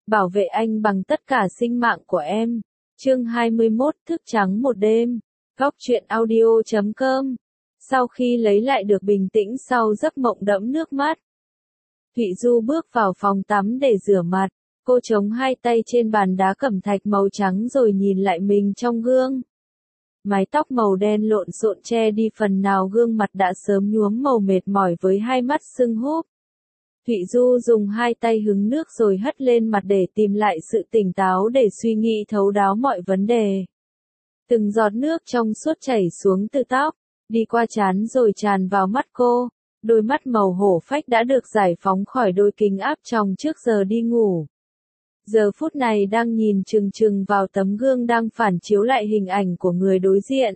bảo vệ anh bằng tất cả sinh mạng của em. Chương 21, thức trắng một đêm. Góc truyện audio.com. Sau khi lấy lại được bình tĩnh sau giấc mộng đẫm nước mắt, Thụy Du bước vào phòng tắm để rửa mặt. Cô chống hai tay trên bàn đá cẩm thạch màu trắng rồi nhìn lại mình trong gương. Mái tóc màu đen lộn xộn che đi phần nào gương mặt đã sớm nhuốm màu mệt mỏi với hai mắt sưng húp. Thụy Du dùng hai tay hứng nước rồi hất lên mặt để tìm lại sự tỉnh táo để suy nghĩ thấu đáo mọi vấn đề. Từng giọt nước trong suốt chảy xuống từ tóc, đi qua trán rồi tràn vào mắt cô. Đôi mắt màu hổ phách đã được giải phóng khỏi đôi kính áp tròng trước giờ đi ngủ. Giờ phút này đang nhìn chừng chừng vào tấm gương đang phản chiếu lại hình ảnh của người đối diện.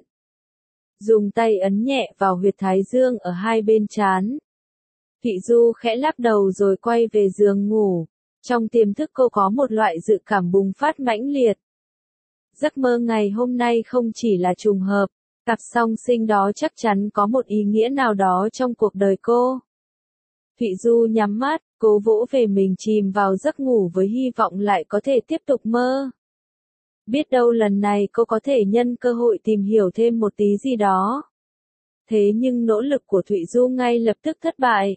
Dùng tay ấn nhẹ vào huyệt thái dương ở hai bên trán. Thụy Du khẽ lắc đầu rồi quay về giường ngủ. Trong tiềm thức cô có một loại dự cảm bùng phát mãnh liệt. Giấc mơ ngày hôm nay không chỉ là trùng hợp, cặp song sinh đó chắc chắn có một ý nghĩa nào đó trong cuộc đời cô. Thụy Du nhắm mắt, cố vỗ về mình chìm vào giấc ngủ với hy vọng lại có thể tiếp tục mơ. Biết đâu lần này cô có thể nhân cơ hội tìm hiểu thêm một tí gì đó. Thế nhưng nỗ lực của Thụy Du ngay lập tức thất bại.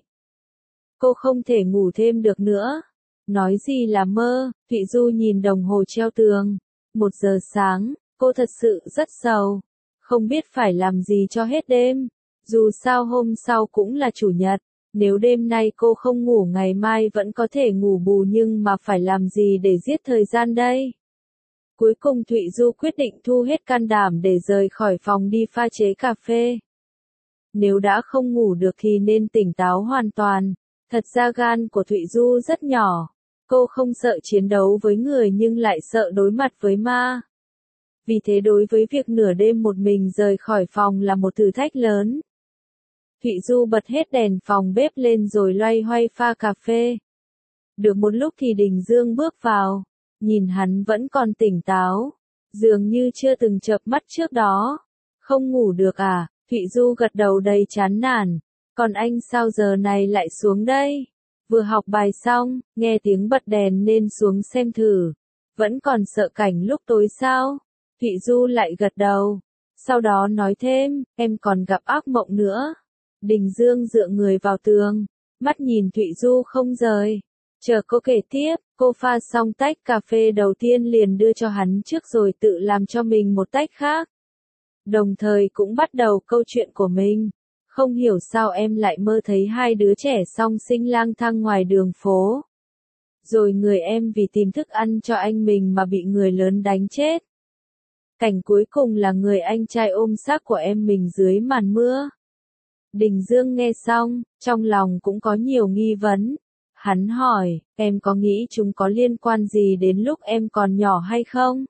Cô không thể ngủ thêm được nữa. Nói gì là mơ, Thụy Du nhìn đồng hồ treo tường. 1 giờ sáng, cô thật sự rất sầu. Không biết phải làm gì cho hết đêm. Dù sao hôm sau cũng là chủ nhật. Nếu đêm nay cô không ngủ ngày mai vẫn có thể ngủ bù nhưng mà phải làm gì để giết thời gian đây? Cuối cùng Thụy Du quyết định thu hết can đảm để rời khỏi phòng đi pha chế cà phê. Nếu đã không ngủ được thì nên tỉnh táo hoàn toàn. Thật ra gan của Thụy Du rất nhỏ. Cô không sợ chiến đấu với người nhưng lại sợ đối mặt với ma. Vì thế đối với việc nửa đêm một mình rời khỏi phòng là một thử thách lớn. Thụy Du bật hết đèn phòng bếp lên rồi loay hoay pha cà phê. Được một lúc thì Đình Dương bước vào. Nhìn hắn vẫn còn tỉnh táo. Dường như chưa từng chợp mắt trước đó. Không ngủ được à? Thụy Du gật đầu đầy chán nản. Còn anh sao giờ này lại xuống đây? Vừa học bài xong, nghe tiếng bật đèn nên xuống xem thử. Vẫn còn sợ cảnh lúc tối sao? Thụy Du lại gật đầu. Sau đó nói thêm, em còn gặp ác mộng nữa. Đình Dương dựa người vào tường, mắt nhìn Thụy Du không rời. Chờ cô kể tiếp, cô pha xong tách cà phê đầu tiên liền đưa cho hắn trước rồi tự làm cho mình một tách khác. Đồng thời cũng bắt đầu câu chuyện của mình. Không hiểu sao em lại mơ thấy hai đứa trẻ song sinh lang thang ngoài đường phố. Rồi người em vì tìm thức ăn cho anh mình mà bị người lớn đánh chết. Cảnh cuối cùng là người anh trai ôm xác của em mình dưới màn mưa. Đình Dương nghe xong, trong lòng cũng có nhiều nghi vấn. Hắn hỏi, em có nghĩ chúng có liên quan gì đến lúc em còn nhỏ hay không?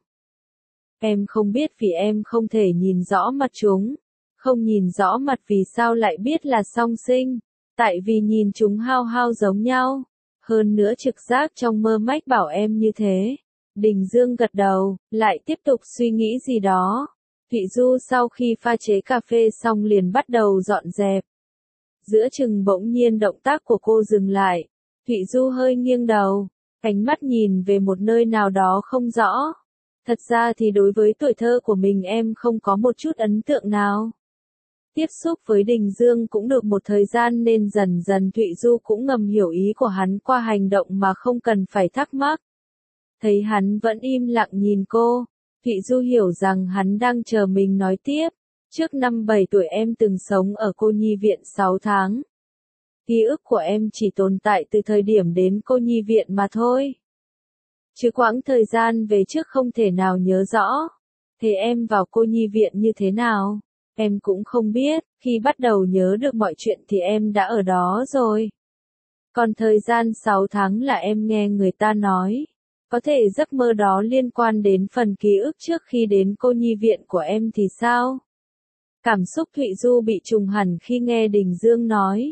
Em không biết vì em không thể nhìn rõ mặt chúng. Không nhìn rõ mặt vì sao lại biết là song sinh. Tại vì nhìn chúng hao hao giống nhau. Hơn nữa trực giác trong mơ mách bảo em như thế. Đình Dương gật đầu, lại tiếp tục suy nghĩ gì đó. Thụy Du sau khi pha chế cà phê xong liền bắt đầu dọn dẹp. Giữa chừng bỗng nhiên động tác của cô dừng lại. Thụy Du hơi nghiêng đầu, ánh mắt nhìn về một nơi nào đó không rõ. Thật ra thì đối với tuổi thơ của mình em không có một chút ấn tượng nào. Tiếp xúc với Đình Dương cũng được một thời gian nên dần dần Thụy Du cũng ngầm hiểu ý của hắn qua hành động mà không cần phải thắc mắc. Thấy hắn vẫn im lặng nhìn cô, Thụy Du hiểu rằng hắn đang chờ mình nói tiếp. Trước năm 7 tuổi em từng sống ở cô nhi viện 6 tháng. Ký ức của em chỉ tồn tại từ thời điểm đến cô nhi viện mà thôi. Chứ quãng thời gian về trước không thể nào nhớ rõ. Thế em vào cô nhi viện như thế nào? Em cũng không biết, khi bắt đầu nhớ được mọi chuyện thì em đã ở đó rồi. Còn thời gian 6 tháng là em nghe người ta nói. Có thể giấc mơ đó liên quan đến phần ký ức trước khi đến cô nhi viện của em thì sao? Cảm xúc Thụy Du bị trùng hẳn khi nghe Đình Dương nói.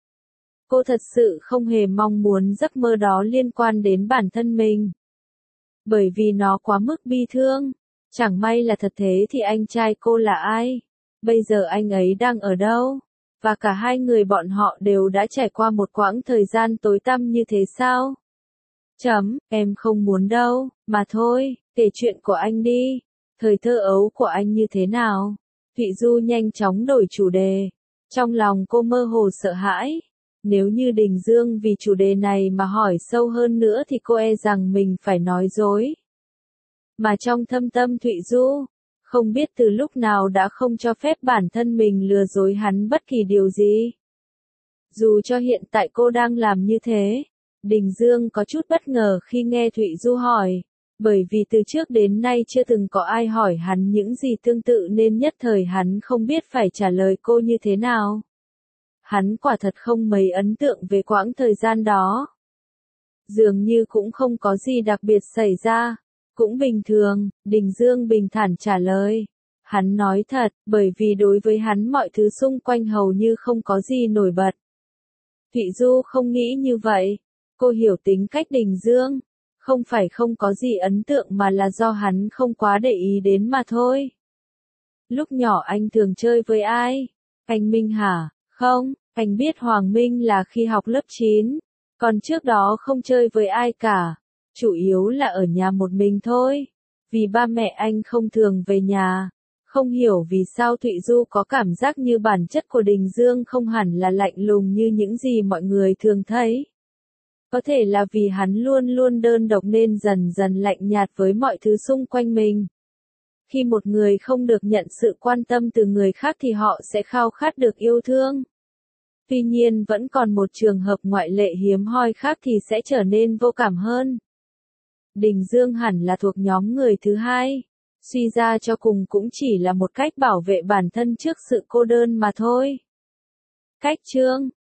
Cô thật sự không hề mong muốn giấc mơ đó liên quan đến bản thân mình. Bởi vì nó quá mức bi thương. Chẳng may là thật thế thì anh trai cô là ai? Bây giờ anh ấy đang ở đâu? Và cả hai người bọn họ đều đã trải qua một quãng thời gian tối tăm như thế sao? Em không muốn đâu, mà thôi, kể chuyện của anh đi. Thời thơ ấu của anh như thế nào? Thụy Du nhanh chóng đổi chủ đề. Trong lòng cô mơ hồ sợ hãi. Nếu như Đình Dương vì chủ đề này mà hỏi sâu hơn nữa thì cô e rằng mình phải nói dối. Mà trong thâm tâm Thụy Du, không biết từ lúc nào đã không cho phép bản thân mình lừa dối hắn bất kỳ điều gì. Dù cho hiện tại cô đang làm như thế, Đình Dương có chút bất ngờ khi nghe Thụy Du hỏi, bởi vì từ trước đến nay chưa từng có ai hỏi hắn những gì tương tự nên nhất thời hắn không biết phải trả lời cô như thế nào. Hắn quả thật không mấy ấn tượng về quãng thời gian đó. Dường như cũng không có gì đặc biệt xảy ra, cũng bình thường, Đình Dương bình thản trả lời. Hắn nói thật, bởi vì đối với hắn mọi thứ xung quanh hầu như không có gì nổi bật. Thụy Du không nghĩ như vậy. Cô hiểu tính cách Đình Dương. Không phải không có gì ấn tượng mà là do hắn không quá để ý đến mà thôi. Lúc nhỏ anh thường chơi với ai? Anh Minh hả? Không, anh biết Hoàng Minh là khi học lớp 9. Còn trước đó không chơi với ai cả. Chủ yếu là ở nhà một mình thôi. Vì ba mẹ anh không thường về nhà. Không hiểu vì sao Thụy Du có cảm giác như bản chất của Đình Dương không hẳn là lạnh lùng như những gì mọi người thường thấy. Có thể là vì hắn luôn luôn đơn độc nên dần dần lạnh nhạt với mọi thứ xung quanh mình. Khi một người không được nhận sự quan tâm từ người khác thì họ sẽ khao khát được yêu thương. Tuy nhiên vẫn còn một trường hợp ngoại lệ hiếm hoi khác thì sẽ trở nên vô cảm hơn. Đình Dương hẳn là thuộc nhóm người thứ hai. Suy ra cho cùng cũng chỉ là một cách bảo vệ bản thân trước sự cô đơn mà thôi. Cách chương